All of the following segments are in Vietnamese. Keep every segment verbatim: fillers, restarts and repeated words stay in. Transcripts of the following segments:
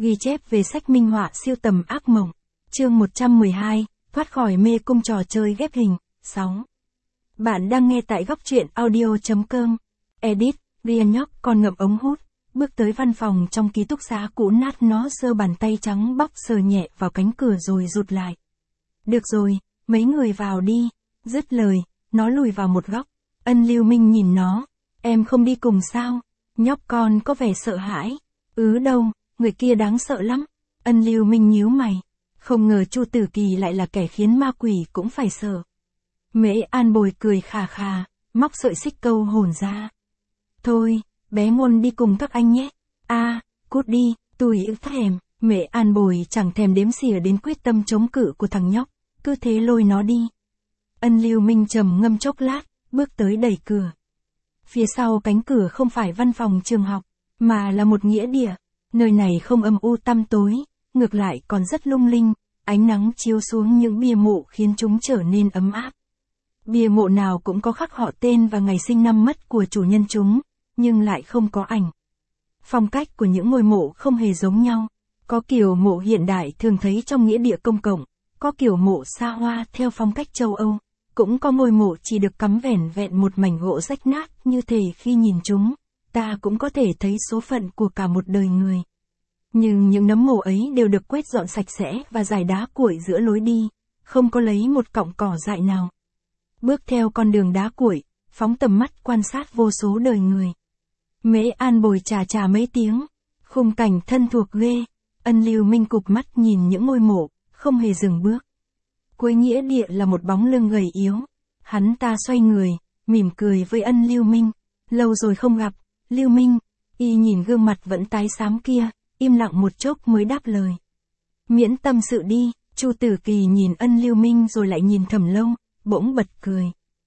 Ghi chép về sách minh họa siêu tầm ác mộng. Chương một trăm mười hai, thoát khỏi mê cung trò chơi ghép hình. sáu. Bạn đang nghe tại góc truyện audio chấm com. Edit, Ryan nhóc còn ngậm ống hút, bước tới văn phòng trong ký túc xá cũ nát, nó giơ bàn tay trắng bóc sờ nhẹ vào cánh cửa rồi rụt lại. Được rồi, mấy người vào đi. Dứt lời, nó lùi vào một góc. Ân Lưu Minh nhìn nó. Em không đi cùng sao? Nhóc con có vẻ sợ hãi. Ừ đâu, người kia đáng sợ lắm. Ân Lưu Minh nhíu mày. Không ngờ Chu Tử Kỳ lại là kẻ khiến ma quỷ cũng phải sợ. Mễ An Bồi cười khà khà, móc sợi xích câu hồn ra. Thôi, bé Ngôn đi cùng các anh nhé. A, à, cút đi, tui ức thèm. Mễ An Bồi chẳng thèm đếm xỉa đến quyết tâm chống cự của thằng nhóc, cứ thế lôi nó đi. Ân Lưu Minh trầm ngâm chốc lát, bước tới đẩy cửa. Phía sau cánh cửa không phải văn phòng trường học, mà là một nghĩa địa. Nơi này không âm u tăm tối, ngược lại còn rất lung linh, ánh nắng chiếu xuống những bia mộ khiến chúng trở nên ấm áp. Bia mộ nào cũng có khắc họ tên và ngày sinh năm mất của chủ nhân chúng, nhưng lại không có ảnh. Phong cách của những ngôi mộ không hề giống nhau, có kiểu mộ hiện đại thường thấy trong nghĩa địa công cộng, có kiểu mộ xa hoa theo phong cách châu Âu, cũng có ngôi mộ chỉ được cắm vẻn vẹn một mảnh gỗ rách nát, như thể khi nhìn chúng, ta cũng có thể thấy số phận của cả một đời người. Nhưng những nấm mộ ấy đều được quét dọn sạch sẽ và rải đá cuội giữa lối đi, không có lấy một cọng cỏ dại nào. Bước theo con đường đá cuội, phóng tầm mắt quan sát vô số đời người. Mễ An Bồi chà chà mấy tiếng, khung cảnh thân thuộc ghê. Ân Lưu Minh cụp mắt nhìn những ngôi mộ, không hề dừng bước. Cuối nghĩa địa là một bóng lưng gầy yếu. Hắn ta xoay người, mỉm cười với Ân Lưu Minh. Lâu rồi không gặp, Lưu Minh. Y nhìn gương mặt vẫn tái xám kia, im lặng một chốc mới đáp lời. Miễn tâm sự đi. Chu Tử Kỳ nhìn Ân Lưu Minh rồi lại nhìn Thẩm Lâu, bỗng bật cười.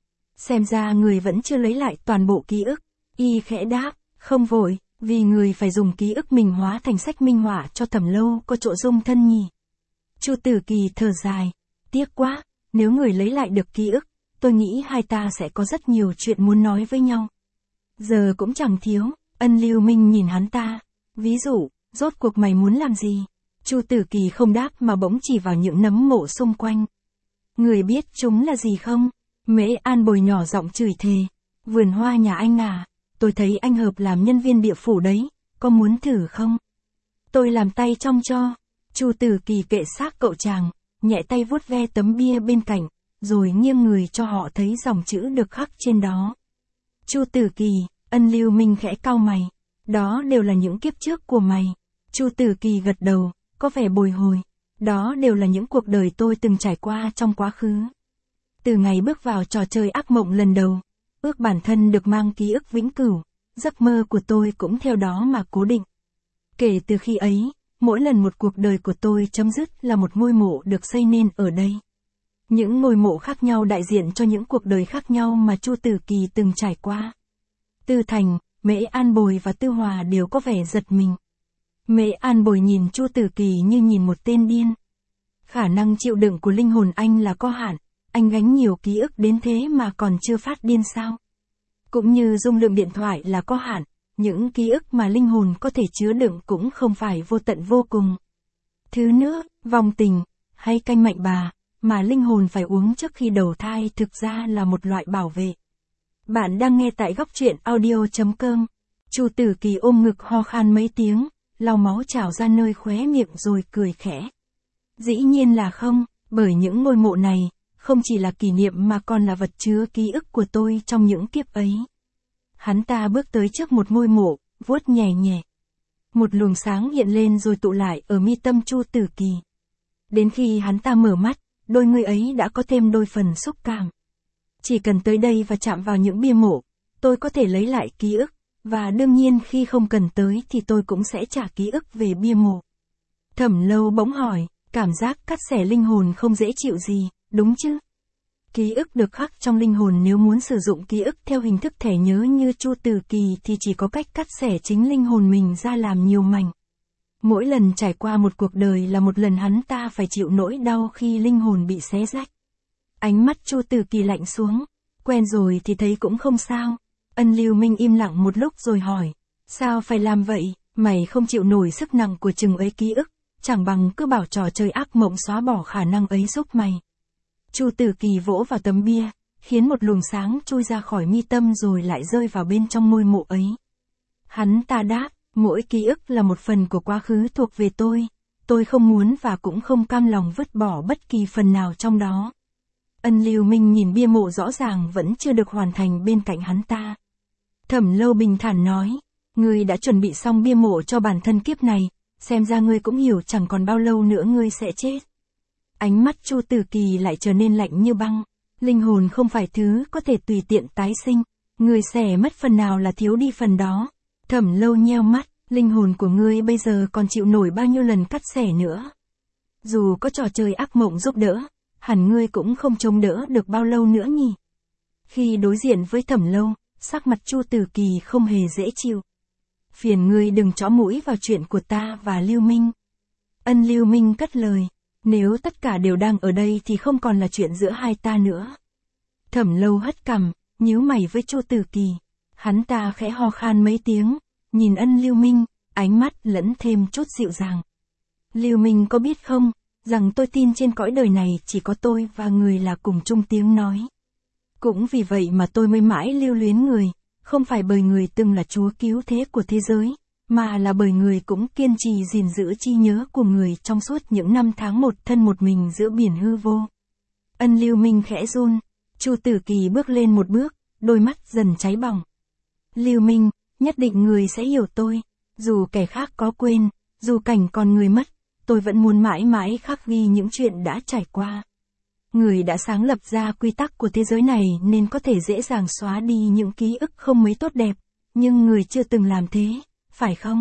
Xem ra người vẫn chưa lấy lại toàn bộ ký ức. Y khẽ đáp, không vội, vì người phải dùng ký ức mình hóa thành sách minh họa cho Thẩm Lâu có chỗ dung thân nhỉ. Chu Tử Kỳ thở dài, tiếc quá, nếu người lấy lại được ký ức, tôi nghĩ hai ta sẽ có rất nhiều chuyện muốn nói với nhau. Giờ cũng chẳng thiếu. Ân Lưu Minh nhìn hắn ta, ví dụ, rốt cuộc mày muốn làm gì? Chu Tử Kỳ không đáp mà bỗng chỉ vào những nấm mộ xung quanh. Người biết chúng là gì không? Mễ An Bồi nhỏ giọng chửi thề. Vườn hoa nhà anh à, tôi thấy anh hợp làm nhân viên địa phủ đấy, có muốn thử không? Tôi làm tay trong cho. Chu Tử Kỳ kệ xác cậu chàng, nhẹ tay vuốt ve tấm bia bên cạnh, rồi nghiêng người cho họ thấy dòng chữ được khắc trên đó. Chu Tử Kỳ. Ân Lưu Minh khẽ cau mày. Đó đều là những kiếp trước của mày. Chu Tử Kỳ gật đầu, có vẻ bồi hồi. Đó đều là những cuộc đời tôi từng trải qua trong quá khứ. Từ ngày bước vào trò chơi ác mộng lần đầu, ước bản thân được mang ký ức vĩnh cửu, giấc mơ của tôi cũng theo đó mà cố định. Kể từ khi ấy, mỗi lần một cuộc đời của tôi chấm dứt là một ngôi mộ được xây nên ở đây. Những ngôi mộ khác nhau đại diện cho những cuộc đời khác nhau mà Chu Tử Kỳ từng trải qua. Tư Thành, Mễ An Bồi và Tư Hòa đều có vẻ giật mình. Mễ An Bồi nhìn Chu Tử Kỳ như nhìn một tên điên. Khả năng chịu đựng của linh hồn anh là có hạn, anh gánh nhiều ký ức đến thế mà còn chưa phát điên sao? Cũng như dung lượng điện thoại là có hạn, những ký ức mà linh hồn có thể chứa đựng cũng không phải vô tận vô cùng. Thứ nữa, vong tình, hay canh mạnh bà, mà linh hồn phải uống trước khi đầu thai thực ra là một loại bảo vệ. Bạn đang nghe tại góc truyện audio chấm com. Chu Tử Kỳ ôm ngực ho khan mấy tiếng, lau máu trào ra nơi khóe miệng rồi cười khẽ. Dĩ nhiên là không, bởi những ngôi mộ này, không chỉ là kỷ niệm mà còn là vật chứa ký ức của tôi trong những kiếp ấy. Hắn ta bước tới trước một ngôi mộ, vuốt nhẹ nhẹ. Một luồng sáng hiện lên rồi tụ lại ở mi tâm Chu Tử Kỳ. Đến khi hắn ta mở mắt, đôi người ấy đã có thêm đôi phần xúc cảm. Chỉ cần tới đây và chạm vào những bia mộ, tôi có thể lấy lại ký ức, và đương nhiên khi không cần tới thì tôi cũng sẽ trả ký ức về bia mộ. Thẩm Lâu bỗng hỏi, cảm giác cắt xẻ linh hồn không dễ chịu gì, đúng chứ? Ký ức được khắc trong linh hồn, nếu muốn sử dụng ký ức theo hình thức thẻ nhớ như Chu Tử Kỳ thì chỉ có cách cắt xẻ chính linh hồn mình ra làm nhiều mảnh. Mỗi lần trải qua một cuộc đời là một lần hắn ta phải chịu nỗi đau khi linh hồn bị xé rách. Ánh mắt Chu Tử Kỳ lạnh xuống, quen rồi thì thấy cũng không sao. Ân Lưu Minh im lặng một lúc rồi hỏi, sao phải làm vậy? Mày không chịu nổi sức nặng của chừng ấy ký ức, chẳng bằng cứ bảo trò chơi ác mộng xóa bỏ khả năng ấy giúp mày. Chu Tử Kỳ vỗ vào tấm bia, khiến một luồng sáng trôi ra khỏi mi tâm rồi lại rơi vào bên trong ngôi mộ ấy. Hắn ta đáp, mỗi ký ức là một phần của quá khứ thuộc về tôi, tôi không muốn và cũng không cam lòng vứt bỏ bất kỳ phần nào trong đó. Ân Lưu Minh nhìn bia mộ rõ ràng vẫn chưa được hoàn thành bên cạnh hắn ta. Thẩm Lâu bình thản nói, ngươi đã chuẩn bị xong bia mộ cho bản thân kiếp này, xem ra ngươi cũng hiểu chẳng còn bao lâu nữa ngươi sẽ chết. Ánh mắt Chu Tử Kỳ lại trở nên lạnh như băng, linh hồn không phải thứ có thể tùy tiện tái sinh, ngươi sẽ mất phần nào là thiếu đi phần đó. Thẩm Lâu nheo mắt, linh hồn của ngươi bây giờ còn chịu nổi bao nhiêu lần cắt xẻ nữa. Dù có trò chơi ác mộng giúp đỡ, hẳn ngươi cũng không chống đỡ được bao lâu nữa nhỉ. Khi đối diện với Thẩm Lâu, sắc mặt Chu Tử Kỳ không hề dễ chịu. Phiền ngươi đừng chõ mũi vào chuyện của ta và Lưu Minh. Ân Lưu Minh cất lời, nếu tất cả đều đang ở đây thì không còn là chuyện giữa hai ta nữa. Thẩm Lâu hất cằm, nhíu mày với Chu Tử Kỳ. Hắn ta khẽ ho khan mấy tiếng, nhìn Ân Lưu Minh, ánh mắt lẫn thêm chút dịu dàng. Lưu Minh có biết không, rằng tôi tin trên cõi đời này chỉ có tôi và người là cùng chung tiếng nói. Cũng vì vậy mà tôi mới mãi lưu luyến người, không phải bởi người từng là chúa cứu thế của thế giới, mà là bởi người cũng kiên trì gìn giữ trí nhớ của người trong suốt những năm tháng một thân một mình giữa biển hư vô. Ân Lưu Minh khẽ run, Chu Tử Kỳ bước lên một bước, đôi mắt dần cháy bỏng. Lưu Minh, nhất định người sẽ hiểu tôi, dù kẻ khác có quên, dù cảnh còn người mất, tôi vẫn muốn mãi mãi khắc ghi những chuyện đã trải qua. Người đã sáng lập ra quy tắc của thế giới này nên có thể dễ dàng xóa đi những ký ức không mấy tốt đẹp, nhưng người chưa từng làm thế, phải không?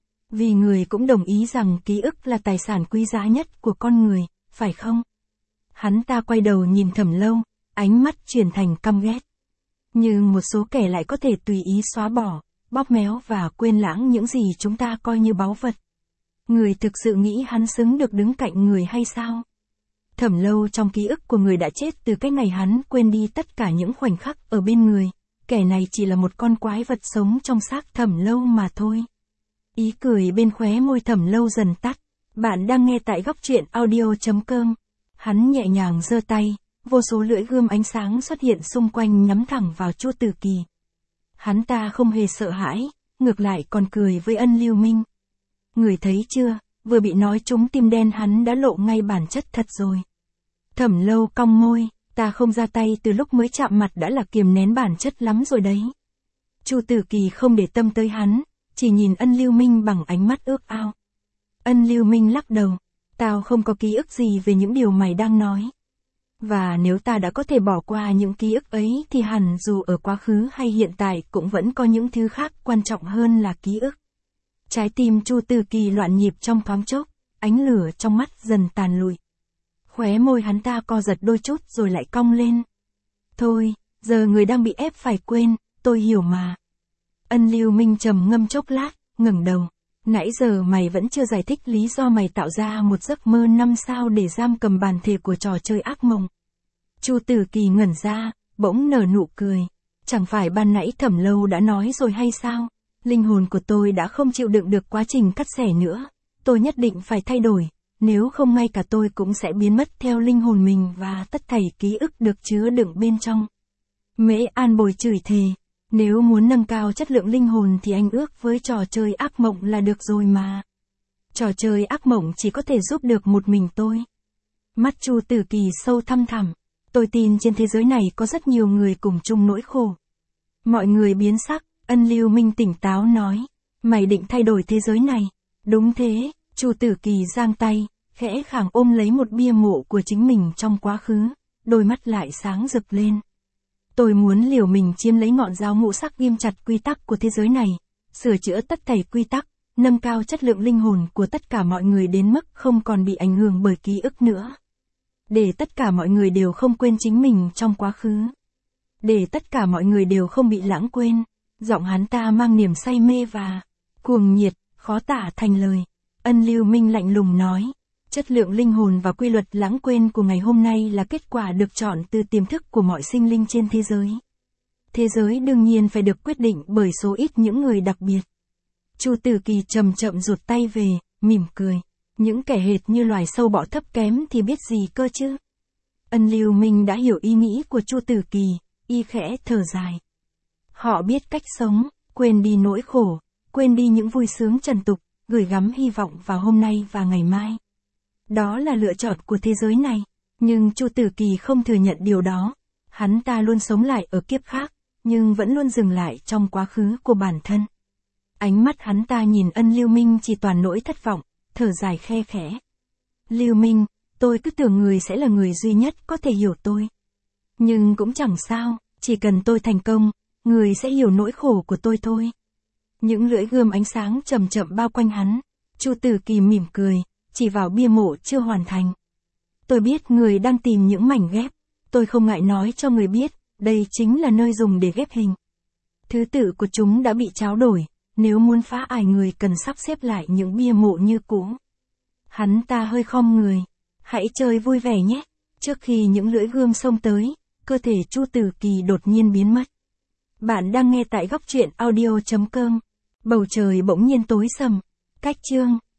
Vì người cũng đồng ý rằng ký ức là tài sản quý giá nhất của con người, phải không? Hắn ta quay đầu nhìn Thẩm Lâu, ánh mắt chuyển thành căm ghét. Nhưng một số kẻ lại có thể tùy ý xóa bỏ, bóp méo và quên lãng những gì chúng ta coi như báu vật. Người thực sự nghĩ hắn xứng được đứng cạnh người hay sao? Thẩm Lâu trong ký ức của người đã chết từ cái ngày hắn quên đi tất cả những khoảnh khắc ở bên người, kẻ này chỉ là một con quái vật sống trong xác Thẩm Lâu mà thôi. Ý cười bên khóe môi Thẩm Lâu dần tắt. Bạn đang nghe tại góc truyện audio chấm com. Hắn nhẹ nhàng giơ tay, vô số lưỡi gươm ánh sáng xuất hiện xung quanh nhắm thẳng vào Chu Tử Kỳ. Hắn ta không hề sợ hãi, ngược lại còn cười với Ân Lưu Minh. Người thấy chưa, vừa bị nói trúng tim đen hắn đã lộ ngay bản chất thật rồi. Thẩm Lâu cong môi, ta không ra tay từ lúc mới chạm mặt đã là kiềm nén bản chất lắm rồi đấy. Chu Tử Kỳ không để tâm tới hắn, chỉ nhìn Ân Lưu Minh bằng ánh mắt ước ao. Ân Lưu Minh lắc đầu, tao không có ký ức gì về những điều mày đang nói. Và nếu ta đã có thể bỏ qua những ký ức ấy thì hẳn dù ở quá khứ hay hiện tại cũng vẫn có những thứ khác quan trọng hơn là ký ức. Trái tim Chu Tử Kỳ loạn nhịp trong thoáng chốc, ánh lửa trong mắt dần tàn lụi. Khóe môi hắn ta co giật đôi chút rồi lại cong lên. Thôi, giờ người đang bị ép phải quên, tôi hiểu mà. Ân Lưu Minh trầm ngâm chốc lát, ngẩng đầu. Nãy giờ mày vẫn chưa giải thích lý do mày tạo ra một giấc mơ năm sao để giam cầm bản thể của trò chơi ác mộng. Chu Tử Kỳ ngẩn ra, bỗng nở nụ cười. Chẳng phải ban nãy Thẩm Lâu đã nói rồi hay sao? Linh hồn của tôi đã không chịu đựng được quá trình cắt xẻ nữa. Tôi nhất định phải thay đổi, nếu không ngay cả tôi cũng sẽ biến mất theo linh hồn mình và tất thảy ký ức được chứa đựng bên trong. Mễ An Bồi chửi thề. Nếu muốn nâng cao chất lượng linh hồn thì anh ước với trò chơi ác mộng là được rồi mà. Trò chơi ác mộng chỉ có thể giúp được một mình tôi. Mắt Chu Tử Kỳ sâu thăm thẳm. Tôi tin trên thế giới này có rất nhiều người cùng chung nỗi khổ. Mọi người biến sắc, Ân Lưu Minh tỉnh táo nói. Mày định thay đổi thế giới này. Đúng thế, Chu Tử Kỳ giang tay, khẽ khàng ôm lấy một bia mộ của chính mình trong quá khứ. Đôi mắt lại sáng rực lên. Tôi muốn liều mình chiếm lấy ngọn giáo ngũ sắc ghim chặt quy tắc của thế giới này, sửa chữa tất thảy quy tắc, nâng cao chất lượng linh hồn của tất cả mọi người đến mức không còn bị ảnh hưởng bởi ký ức nữa. Để tất cả mọi người đều không quên chính mình trong quá khứ. Để tất cả mọi người đều không bị lãng quên. Giọng hắn ta mang niềm say mê và cuồng nhiệt, khó tả thành lời. Ân Lưu Minh lạnh lùng nói. Chất lượng linh hồn và quy luật lãng quên của ngày hôm nay là kết quả được chọn từ tiềm thức của mọi sinh linh trên thế giới. Thế giới đương nhiên phải được quyết định bởi số ít những người đặc biệt. Chu Tử Kỳ chậm chậm rụt tay về, mỉm cười. Những kẻ hệt như loài sâu bọ thấp kém thì biết gì cơ chứ. Ân Lưu Minh đã hiểu ý nghĩ của Chu Tử Kỳ, y khẽ thở dài. Họ biết cách sống, quên đi nỗi khổ, quên đi những vui sướng trần tục, gửi gắm hy vọng vào hôm nay và ngày mai. Đó là lựa chọn của thế giới này, nhưng Chu Tử Kỳ không thừa nhận điều đó. Hắn ta luôn sống lại ở kiếp khác, nhưng vẫn luôn dừng lại trong quá khứ của bản thân. Ánh mắt hắn ta nhìn Ân Lưu Minh chỉ toàn nỗi thất vọng, thở dài khe khẽ. Lưu Minh, tôi cứ tưởng người sẽ là người duy nhất có thể hiểu tôi. Nhưng cũng chẳng sao, chỉ cần tôi thành công, người sẽ hiểu nỗi khổ của tôi thôi. Những lưỡi gươm ánh sáng chậm chậm bao quanh hắn. Chu Tử Kỳ mỉm cười, chỉ vào bia mộ chưa hoàn thành. Tôi biết người đang tìm những mảnh ghép. Tôi không ngại nói cho người biết, đây chính là nơi dùng để ghép hình. Thứ tự của chúng đã bị tráo đổi, nếu muốn phá ải người cần sắp xếp lại những bia mộ như cũ. Hắn ta hơi khom người. Hãy chơi vui vẻ nhé. Trước khi những lưỡi gươm xông tới, cơ thể Chu Tử Kỳ đột nhiên biến mất. Bạn đang nghe tại góc truyện audio chấm com. Bầu trời bỗng nhiên tối sầm. Cách chương